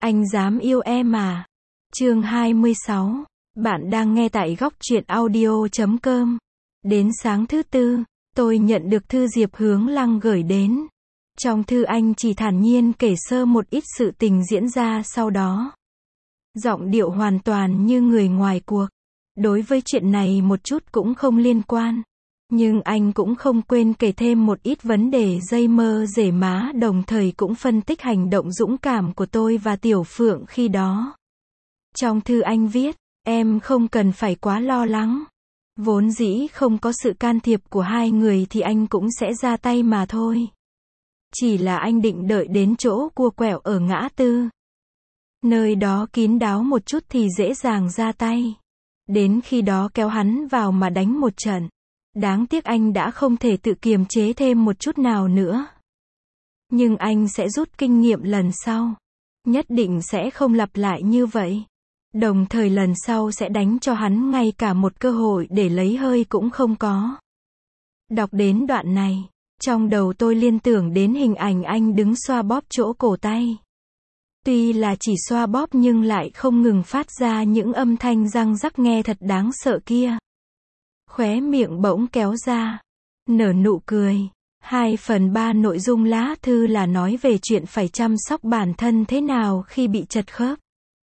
Anh dám yêu em à? Chương 26. Bạn đang nghe tại góc truyện audio.com. Đến sáng thứ tư, tôi nhận được thư Diệp Hướng Lăng gửi đến. Trong thư anh chỉ thản nhiên kể sơ một ít sự tình diễn ra sau đó. Giọng điệu hoàn toàn như người ngoài cuộc. Đối với chuyện này một chút cũng không liên quan. Nhưng anh cũng không quên kể thêm một ít vấn đề dây mơ rể má, đồng thời cũng phân tích hành động dũng cảm của tôi và Tiểu Phượng khi đó. Trong thư anh viết, em không cần phải quá lo lắng. Vốn dĩ không có sự can thiệp của hai người thì anh cũng sẽ ra tay mà thôi. Chỉ là anh định đợi đến chỗ cua quẹo ở ngã tư. Nơi đó kín đáo một chút thì dễ dàng ra tay. Đến khi đó kéo hắn vào mà đánh một trận. Đáng tiếc anh đã không thể tự kiềm chế thêm một chút nào nữa. Nhưng anh sẽ rút kinh nghiệm lần sau. Nhất định sẽ không lặp lại như vậy. Đồng thời lần sau sẽ đánh cho hắn ngay cả một cơ hội để lấy hơi cũng không có. Đọc đến đoạn này, trong đầu tôi liên tưởng đến hình ảnh anh đứng xoa bóp chỗ cổ tay. Tuy là chỉ xoa bóp nhưng lại không ngừng phát ra những âm thanh răng rắc nghe thật đáng sợ kia. Khóe miệng bỗng kéo ra, nở nụ cười. 2/3 nội dung lá thư là nói về chuyện phải chăm sóc bản thân thế nào khi bị chật khớp.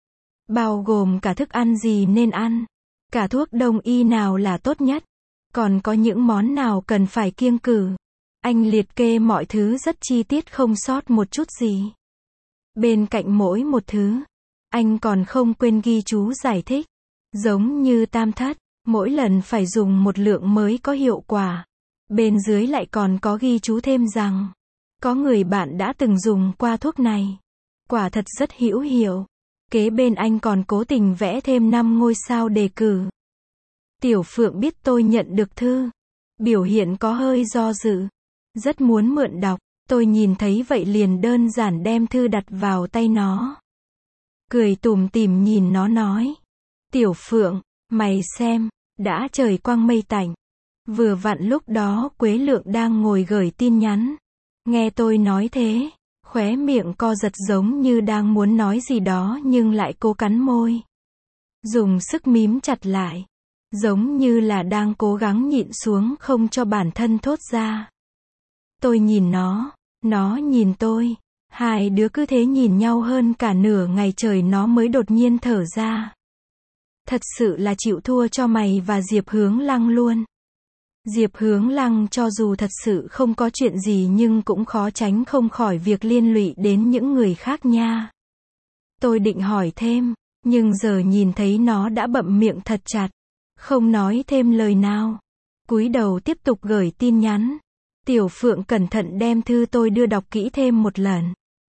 Bao gồm cả thức ăn gì nên ăn, cả thuốc đông y nào là tốt nhất, còn có những món nào cần phải kiêng cữ. Anh liệt kê mọi thứ rất chi tiết không sót một chút gì. Bên cạnh mỗi một thứ, anh còn không quên ghi chú giải thích. Giống như tam thất, mỗi lần phải dùng một lượng mới có hiệu quả. Bên dưới lại còn có ghi chú thêm rằng, có người bạn đã từng dùng qua thuốc này. Quả thật rất hữu hiệu. Kế bên anh còn cố tình vẽ thêm 5 ngôi sao đề cử. Tiểu Phượng biết tôi nhận được thư. Biểu hiện có hơi do dự. Rất muốn mượn đọc. Tôi nhìn thấy vậy liền đơn giản đem thư đặt vào tay nó. Cười tủm tỉm nhìn nó nói. Tiểu Phượng, mày xem, đã trời quang mây tạnh. Vừa vặn lúc đó Quế Lượng đang ngồi gửi tin nhắn. Nghe tôi nói thế, khóe miệng co giật giống như đang muốn nói gì đó nhưng lại cố cắn môi. Dùng sức mím chặt lại. Giống như là đang cố gắng nhịn xuống không cho bản thân thốt ra. Tôi nhìn nó nhìn tôi. Hai đứa cứ thế nhìn nhau hơn cả nửa ngày trời nó mới đột nhiên thở ra. Thật sự là chịu thua cho mày và Diệp Hướng Lăng luôn. Diệp Hướng Lăng cho dù thật sự không có chuyện gì nhưng cũng khó tránh không khỏi việc liên lụy đến những người khác nha. Tôi định hỏi thêm, nhưng giờ nhìn thấy nó đã bậm miệng thật chặt, không nói thêm lời nào. Cúi đầu tiếp tục gửi tin nhắn. Tiểu Phượng cẩn thận đem thư tôi đưa đọc kỹ thêm một lần.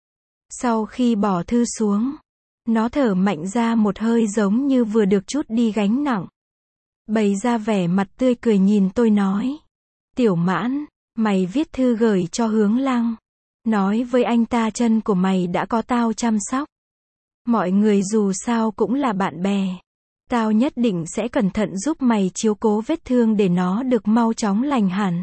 Sau khi bỏ thư xuống, nó thở mạnh ra một hơi giống như vừa được trút đi gánh nặng. Bày ra vẻ mặt tươi cười nhìn tôi nói. Tiểu Mãn, mày viết thư gửi cho Hướng Lăng. Nói với anh ta chân của mày đã có tao chăm sóc. Mọi người dù sao cũng là bạn bè. Tao nhất định sẽ cẩn thận giúp mày chiếu cố vết thương để nó được mau chóng lành hẳn.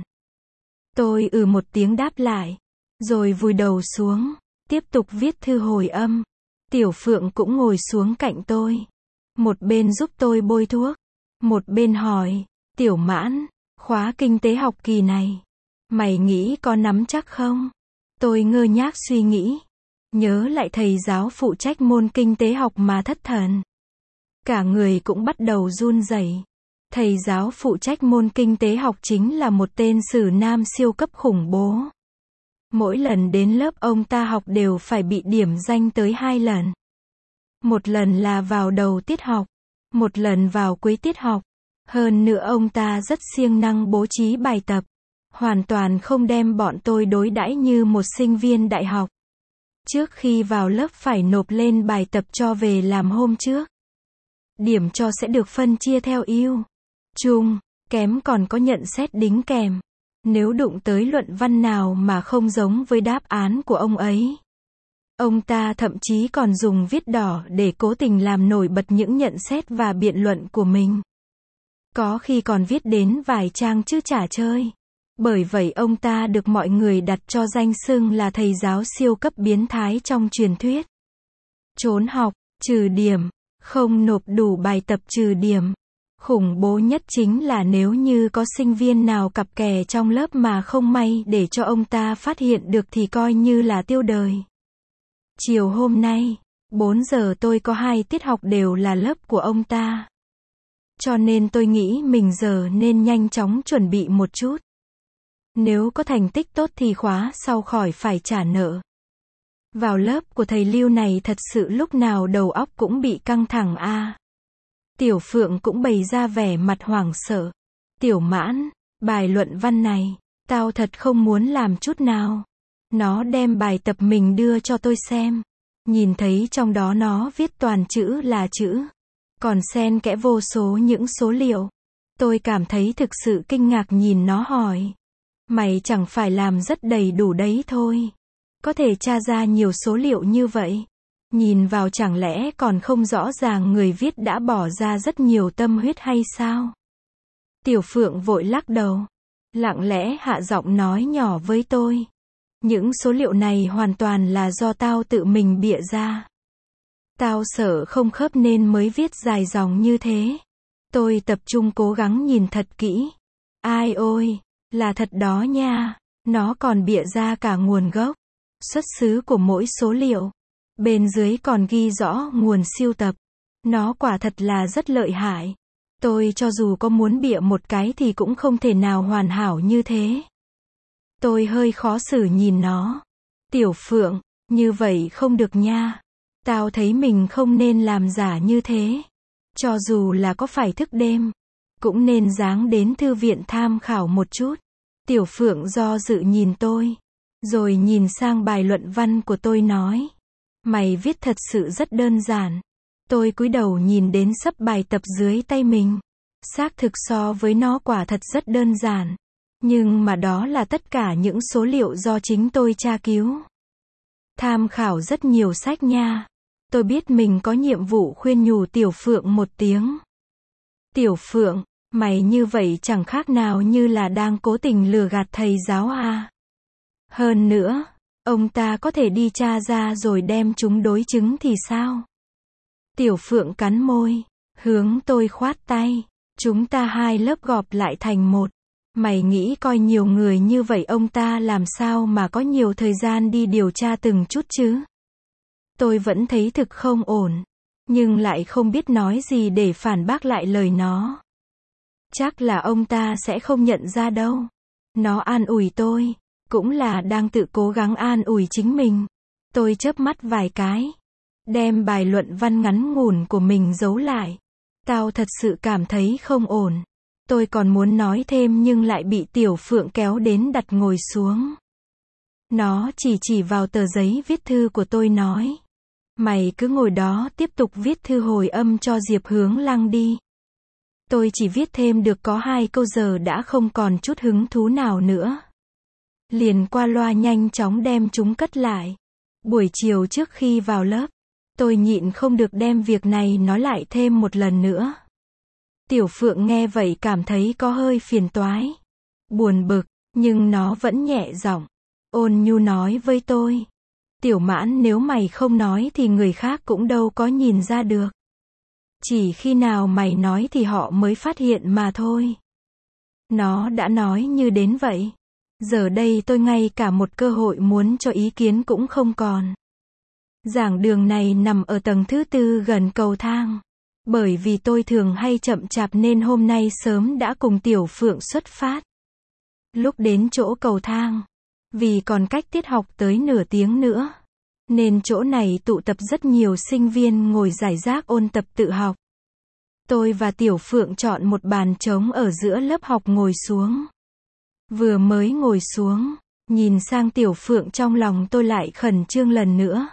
Tôi một tiếng đáp lại. Rồi vùi đầu xuống. Tiếp tục viết thư hồi âm. Tiểu Phượng cũng ngồi xuống cạnh tôi. Một bên giúp tôi bôi thuốc. Một bên hỏi. Tiểu Mãn, khóa kinh tế học kỳ này, mày nghĩ có nắm chắc không? Tôi ngơ ngác suy nghĩ. Nhớ lại thầy giáo phụ trách môn kinh tế học mà thất thần. Cả người cũng bắt đầu run rẩy. Thầy giáo phụ trách môn kinh tế học chính là một tên sử nam siêu cấp khủng bố. Mỗi lần đến lớp ông ta học đều phải bị điểm danh tới 2 lần. Một lần là vào đầu tiết học, một lần vào cuối tiết học. Hơn nữa ông ta rất siêng năng bố trí bài tập. Hoàn toàn không đem bọn tôi đối đãi như một sinh viên đại học. Trước khi vào lớp phải nộp lên bài tập cho về làm hôm trước. Điểm cho sẽ được phân chia theo ưu, trung, kém, còn có nhận xét đính kèm. Nếu đụng tới luận văn nào mà không giống với đáp án của ông ấy, ông ta thậm chí còn dùng viết đỏ để cố tình làm nổi bật những nhận xét và biện luận của mình. Có khi còn viết đến vài trang chứ chả chơi. Bởi vậy ông ta được mọi người đặt cho danh xưng là thầy giáo siêu cấp biến thái trong truyền thuyết. trốn học, trừ điểm, không nộp đủ bài tập trừ điểm. Khủng bố nhất chính là nếu như có sinh viên nào cặp kè trong lớp mà không may để cho ông ta phát hiện được thì coi như là tiêu đời. Chiều hôm nay, 4 giờ tôi có 2 tiết học đều là lớp của ông ta. Cho nên tôi nghĩ mình giờ nên nhanh chóng chuẩn bị một chút. Nếu có thành tích tốt thì khóa sau khỏi phải trả nợ. Vào lớp của thầy Lưu này thật sự lúc nào đầu óc cũng bị căng thẳng a. Tiểu Phượng cũng bày ra vẻ mặt hoảng sợ. Tiểu Mãn, bài luận văn này, tao thật không muốn làm chút nào. Nó đem bài tập mình đưa cho tôi xem. Nhìn thấy trong đó nó viết toàn chữ là chữ. Còn xen kẽ vô số những số liệu. Tôi cảm thấy thực sự kinh ngạc nhìn nó hỏi. Mày chẳng phải làm rất đầy đủ đấy thôi. Có thể tra ra nhiều số liệu như vậy. Nhìn vào chẳng lẽ còn không rõ ràng người viết đã bỏ ra rất nhiều tâm huyết hay sao? Tiểu Phượng vội lắc đầu. Lặng lẽ hạ giọng nói nhỏ với tôi. Những số liệu này hoàn toàn là do tao tự mình bịa ra. Tao sợ không khớp nên mới viết dài dòng như thế. Tôi tập trung cố gắng nhìn thật kỹ. Ai ôi, là thật đó nha. Nó còn bịa ra cả nguồn gốc, xuất xứ của mỗi số liệu. Bên dưới còn ghi rõ nguồn sưu tập. Nó quả thật là rất lợi hại. Tôi cho dù có muốn bịa một cái thì cũng không thể nào hoàn hảo như thế. Tôi hơi khó xử nhìn nó. Tiểu Phượng, như vậy không được nha. Tao thấy mình không nên làm giả như thế. Cho dù là có phải thức đêm, cũng nên dáng đến thư viện tham khảo một chút. Tiểu Phượng do dự nhìn tôi, rồi nhìn sang bài luận văn của tôi nói. Mày viết thật sự rất đơn giản. Tôi cúi đầu nhìn đến xấp bài tập dưới tay mình. Xác thực so với nó quả thật rất đơn giản. Nhưng mà đó là tất cả những số liệu do chính tôi tra cứu. Tham khảo rất nhiều sách nha. Tôi biết mình có nhiệm vụ khuyên nhủ Tiểu Phượng một tiếng. Tiểu Phượng, mày như vậy chẳng khác nào như là đang cố tình lừa gạt thầy giáo à. Hơn nữa, ông ta có thể đi tra ra rồi đem chúng đối chứng thì sao? Tiểu Phượng cắn môi, hướng tôi khoát tay. Chúng ta hai lớp gộp lại thành một. Mày nghĩ coi nhiều người như vậy ông ta làm sao mà có nhiều thời gian đi điều tra từng chút chứ? Tôi vẫn thấy thực không ổn, nhưng lại không biết nói gì để phản bác lại lời nó. Chắc là ông ta sẽ không nhận ra đâu. Nó an ủi tôi, cũng là đang tự cố gắng an ủi chính mình. Tôi chớp mắt vài cái, đem bài luận văn ngắn ngủn của mình giấu lại. Tao thật sự cảm thấy không ổn. Tôi còn muốn nói thêm nhưng lại bị Tiểu Phượng kéo đến đặt ngồi xuống. Nó chỉ vào tờ giấy viết thư của tôi nói. Mày cứ ngồi đó tiếp tục viết thư hồi âm cho Diệp Hướng Lăng đi. Tôi chỉ viết thêm được có 2 câu giờ đã không còn chút hứng thú nào nữa. Liền qua loa nhanh chóng đem chúng cất lại. Buổi chiều trước khi vào lớp, tôi nhịn không được đem việc này nói lại thêm một lần nữa. Tiểu Phượng nghe vậy cảm thấy có hơi phiền toái, buồn bực, nhưng nó vẫn nhẹ giọng, ôn nhu nói với tôi. Tiểu Mãn, nếu mày không nói thì người khác cũng đâu có nhìn ra được. Chỉ khi nào mày nói thì họ mới phát hiện mà thôi. Nó đã nói như đến vậy. Giờ đây tôi ngay cả một cơ hội muốn cho ý kiến cũng không còn. Giảng đường này nằm ở tầng thứ 4 gần cầu thang. Bởi vì tôi thường hay chậm chạp nên hôm nay sớm đã cùng Tiểu Phượng xuất phát. Lúc đến chỗ cầu thang, vì còn cách tiết học tới nửa tiếng nữa, nên chỗ này tụ tập rất nhiều sinh viên ngồi rải rác ôn tập tự học. Tôi và Tiểu Phượng chọn một bàn trống ở giữa lớp học ngồi xuống. Vừa mới ngồi xuống, nhìn sang Tiểu Phượng trong lòng tôi lại khẩn trương lần nữa.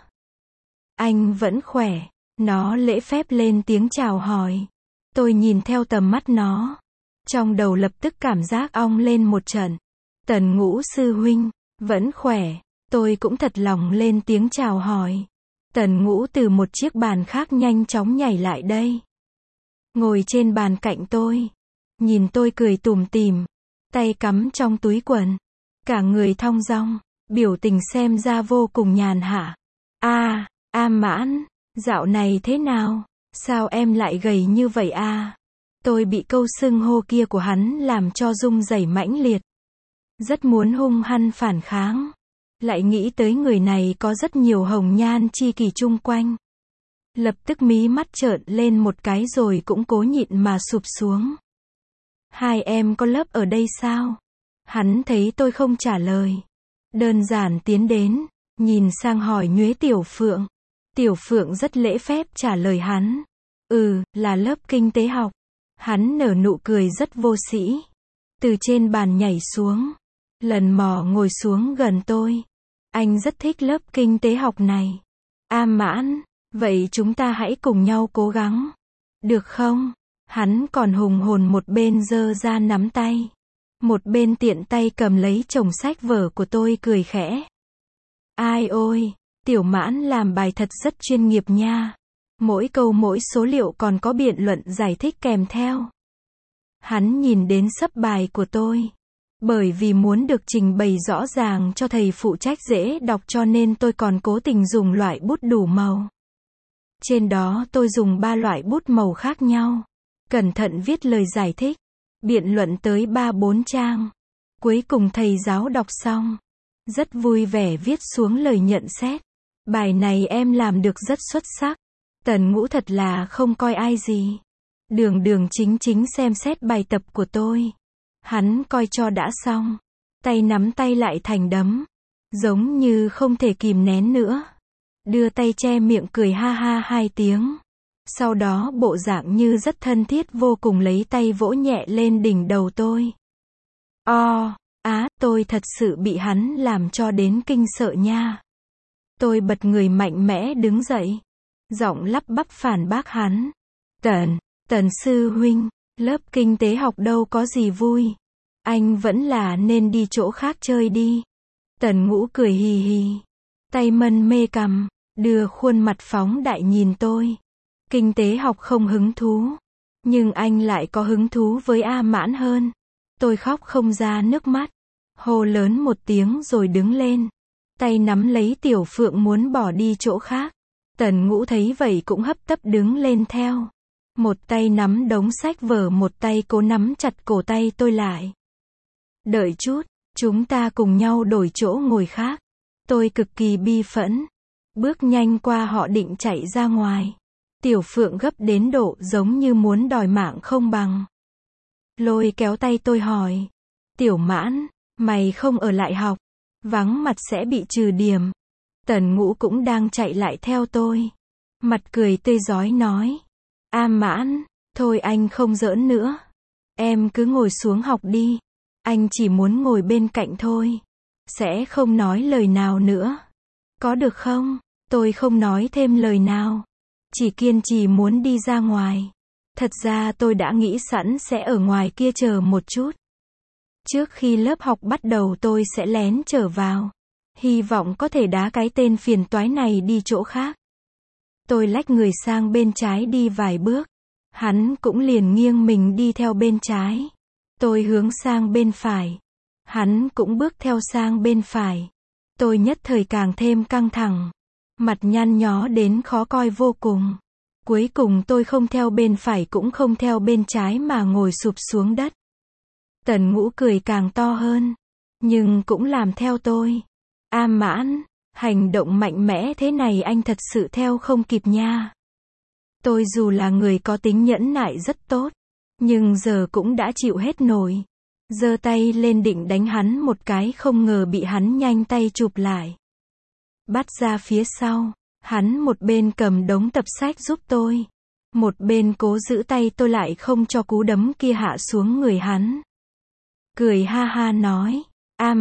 Anh vẫn khỏe. Nó lễ phép lên tiếng chào hỏi. Tôi nhìn theo tầm mắt nó. Trong đầu lập tức cảm giác ong lên một trận. Tần Ngũ sư huynh, vẫn khỏe. Tôi cũng thật lòng lên tiếng chào hỏi. Tần Ngũ từ một chiếc bàn khác nhanh chóng nhảy lại đây. Ngồi trên bàn cạnh tôi. Nhìn tôi cười tủm tỉm. Tay cắm trong túi quần. Cả người thong dong. Biểu tình xem ra vô cùng nhàn hạ. A Mãn. Dạo này thế nào? Sao em lại gầy như vậy à? Tôi bị câu xưng hô kia của hắn làm cho rung rẩy mãnh liệt. Rất muốn hung hăng phản kháng. Lại nghĩ tới người này có rất nhiều hồng nhan chi kỷ chung quanh. Lập tức mí mắt trợn lên một cái rồi cũng cố nhịn mà sụp xuống. Hai em có lớp ở đây sao? Hắn thấy tôi không trả lời. Đơn giản tiến đến, nhìn sang hỏi nhuế Tiểu Phượng. Tiểu Phượng rất lễ phép trả lời hắn. Là lớp kinh tế học. Hắn nở nụ cười rất vô sĩ. Từ trên bàn nhảy xuống. Lần mò ngồi xuống gần tôi. Anh rất thích lớp kinh tế học này. A Mãn, vậy chúng ta hãy cùng nhau cố gắng. Được không? Hắn còn hùng hồn một bên giơ ra nắm tay. Một bên tiện tay cầm lấy chồng sách vở của tôi cười khẽ. Ai ôi, Tiểu Mãn làm bài thật rất chuyên nghiệp nha. Mỗi câu mỗi số liệu còn có biện luận giải thích kèm theo. Hắn nhìn đến sấp bài của tôi. Bởi vì muốn được trình bày rõ ràng cho thầy phụ trách dễ đọc cho nên tôi còn cố tình dùng loại bút đủ màu. Trên đó tôi dùng 3 loại bút màu khác nhau. Cẩn thận viết lời giải thích. Biện luận tới 3-4 trang. Cuối cùng thầy giáo đọc xong. Rất vui vẻ viết xuống lời nhận xét. Bài này em làm được rất xuất sắc. Tần Ngũ thật là không coi ai gì. Đường đường chính chính xem xét bài tập của tôi. Hắn coi cho đã xong. Tay nắm tay lại thành đấm. Giống như không thể kìm nén nữa. Đưa tay che miệng cười ha ha 2 tiếng. Sau đó bộ dạng như rất thân thiết vô cùng lấy tay vỗ nhẹ lên đỉnh đầu tôi. Tôi thật sự bị hắn làm cho đến kinh sợ nha. Tôi bật người mạnh mẽ đứng dậy. Giọng lắp bắp phản bác hắn. Tần sư huynh, lớp kinh tế học đâu có gì vui. Anh vẫn là nên đi chỗ khác chơi đi. Tần Ngũ cười hì hì. Tay mân mê cằm, đưa khuôn mặt phóng đại nhìn tôi. Kinh tế học không hứng thú. Nhưng anh lại có hứng thú với A Mãn hơn. Tôi khóc không ra nước mắt. Hô lớn một tiếng rồi đứng lên. Tay nắm lấy Tiểu Phượng muốn bỏ đi chỗ khác. Tần Ngũ thấy vậy cũng hấp tấp đứng lên theo. Một tay nắm đống sách vở, một tay cố nắm chặt cổ tay tôi lại. Đợi chút, chúng ta cùng nhau đổi chỗ ngồi khác. Tôi cực kỳ bi phẫn. Bước nhanh qua họ định chạy ra ngoài. Tiểu Phượng gấp đến độ giống như muốn đòi mạng không bằng. Lôi kéo tay tôi hỏi. Tiểu Mãn, mày không ở lại học. Vắng mặt sẽ bị trừ điểm. Tần Ngũ cũng đang chạy lại theo tôi. Mặt cười tươi rói nói. A Mãn, thôi anh không giỡn nữa. Em cứ ngồi xuống học đi. Anh chỉ muốn ngồi bên cạnh thôi. Sẽ không nói lời nào nữa. Có được không? Tôi không nói thêm lời nào. Chỉ kiên trì muốn đi ra ngoài. Thật ra tôi đã nghĩ sẵn sẽ ở ngoài kia chờ một chút. Trước khi lớp học bắt đầu tôi sẽ lén trở vào. Hy vọng có thể đá cái tên phiền toái này đi chỗ khác. Tôi lách người sang bên trái đi vài bước. Hắn cũng liền nghiêng mình đi theo bên trái. Tôi hướng sang bên phải. Hắn cũng bước theo sang bên phải. Tôi nhất thời càng thêm căng thẳng. Mặt nhăn nhó đến khó coi vô cùng. Cuối cùng tôi không theo bên phải cũng không theo bên trái mà ngồi sụp xuống đất. Tần Ngũ cười càng to hơn. Nhưng cũng làm theo tôi. A Mãn, hành động mạnh mẽ thế này anh thật sự theo không kịp nha. Tôi dù là người có tính nhẫn nại rất tốt. Nhưng giờ cũng đã chịu hết nổi. Giơ tay lên định đánh hắn một cái không ngờ bị hắn nhanh tay chụp lại. Bắt ra phía sau. Hắn một bên cầm đống tập sách giúp tôi. Một bên cố giữ tay tôi lại không cho cú đấm kia hạ xuống người hắn. Cười ha ha nói. A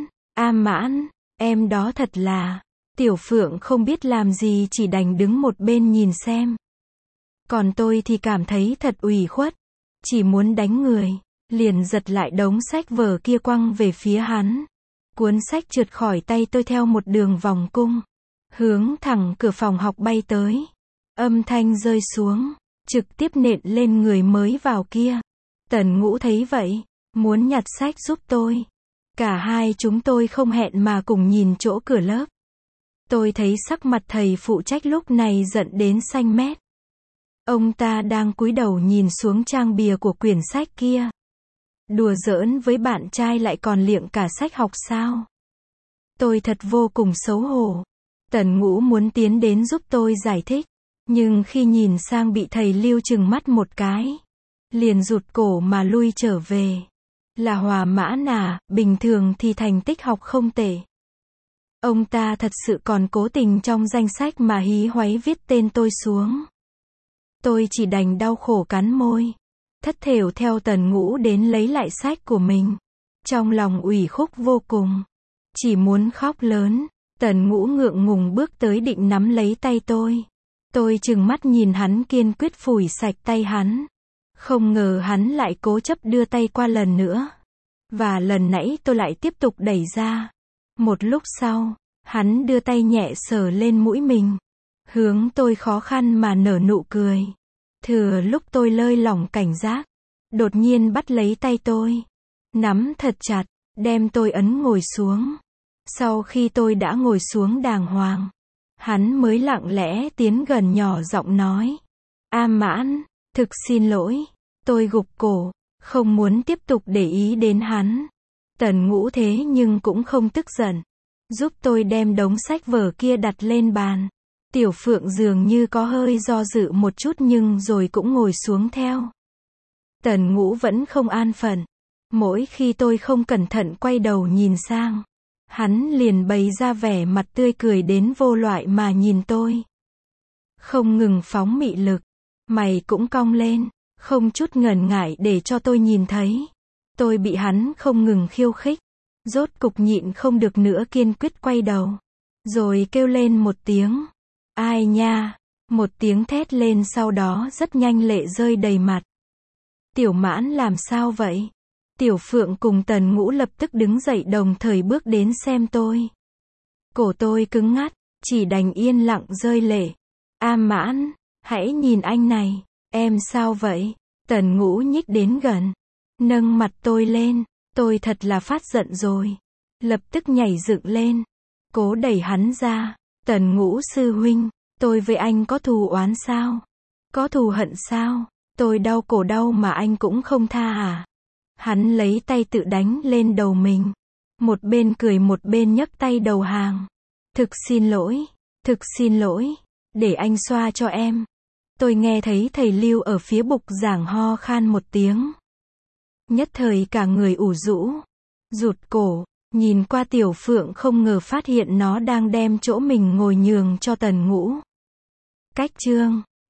Mãn, em đó thật là. Tiểu Phượng không biết làm gì chỉ đành đứng một bên nhìn xem. Còn tôi thì cảm thấy thật ủy khuất. Chỉ muốn đánh người. Liền giật lại đống sách vở kia quăng về phía hắn. Cuốn sách trượt khỏi tay tôi theo một đường vòng cung. Hướng thẳng cửa phòng học bay tới. Âm thanh rơi xuống. Trực tiếp nện lên người mới vào kia. Tần Ngũ thấy vậy. Muốn nhặt sách giúp tôi. Cả hai chúng tôi không hẹn mà cùng nhìn chỗ cửa lớp. Tôi thấy sắc mặt thầy phụ trách lúc này giận đến xanh mét. Ông ta đang cúi đầu nhìn xuống trang bìa của quyển sách kia. Đùa giỡn với bạn trai lại còn liệng cả sách học sao? Tôi thật vô cùng xấu hổ. Tần Ngũ muốn tiến đến giúp tôi giải thích. Nhưng khi nhìn sang bị thầy Lưu trừng mắt một cái, liền rụt cổ mà lui trở về. Là Hòa Mãn à, bình thường thì thành tích học không tệ. Ông ta thật sự còn cố tình trong danh sách mà hí hoáy viết tên tôi xuống. Tôi chỉ đành đau khổ cắn môi. Thất thểu theo Tần Ngũ đến lấy lại sách của mình. Trong lòng ủy khúc vô cùng. Chỉ muốn khóc lớn. Tần Ngũ ngượng ngùng bước tới định nắm lấy tay tôi. Tôi trừng mắt nhìn hắn kiên quyết phủi sạch tay hắn. Không ngờ hắn lại cố chấp đưa tay qua lần nữa. Và lần nãy tôi lại tiếp tục đẩy ra. Một lúc sau, hắn đưa tay nhẹ sờ lên mũi mình. Hướng tôi khó khăn mà nở nụ cười. Thừa lúc tôi lơi lỏng cảnh giác, đột nhiên bắt lấy tay tôi. Nắm thật chặt, đem tôi ấn ngồi xuống. Sau khi tôi đã ngồi xuống đàng hoàng, hắn mới lặng lẽ tiến gần nhỏ giọng nói. A Mãn, thực xin lỗi. Tôi gục cổ, không muốn tiếp tục để ý đến hắn. Tần Ngũ thế nhưng cũng không tức giận. Giúp tôi đem đống sách vở kia đặt lên bàn. Tiểu Phượng dường như có hơi do dự một chút nhưng rồi cũng ngồi xuống theo. Tần Ngũ vẫn không an phận. Mỗi khi tôi không cẩn thận quay đầu nhìn sang, hắn liền bày ra vẻ mặt tươi cười đến vô loại mà nhìn tôi. Không ngừng phóng mị lực. Mày cũng cong lên, không chút ngần ngại để cho tôi nhìn thấy. Tôi bị hắn không ngừng khiêu khích. Rốt cục nhịn không được nữa kiên quyết quay đầu. Rồi kêu lên một tiếng. Ai nha? Một tiếng thét lên sau đó rất nhanh lệ rơi đầy mặt. Tiểu Mãn làm sao vậy? Tiểu Phượng cùng Tần Ngũ lập tức đứng dậy đồng thời bước đến xem tôi. Cổ tôi cứng ngắt, chỉ đành yên lặng rơi lệ. A Mãn, hãy nhìn anh này, em sao vậy? Tần Ngũ nhích đến gần, nâng mặt tôi lên, tôi thật là phát giận rồi. Lập tức nhảy dựng lên, cố đẩy hắn ra. Tần Ngũ sư huynh, tôi với anh có thù oán sao? Có thù hận sao? Tôi đau cổ đau mà anh cũng không tha à? Hắn lấy tay tự đánh lên đầu mình. Một bên cười một bên nhấc tay đầu hàng. Thực xin lỗi, để anh xoa cho em. Tôi nghe thấy thầy Lưu ở phía bục giảng ho khan một tiếng. Nhất thời cả người ủ rũ, rụt cổ, nhìn qua Tiểu Phượng không ngờ phát hiện nó đang đem chỗ mình ngồi nhường cho Tần Ngũ. Cách chương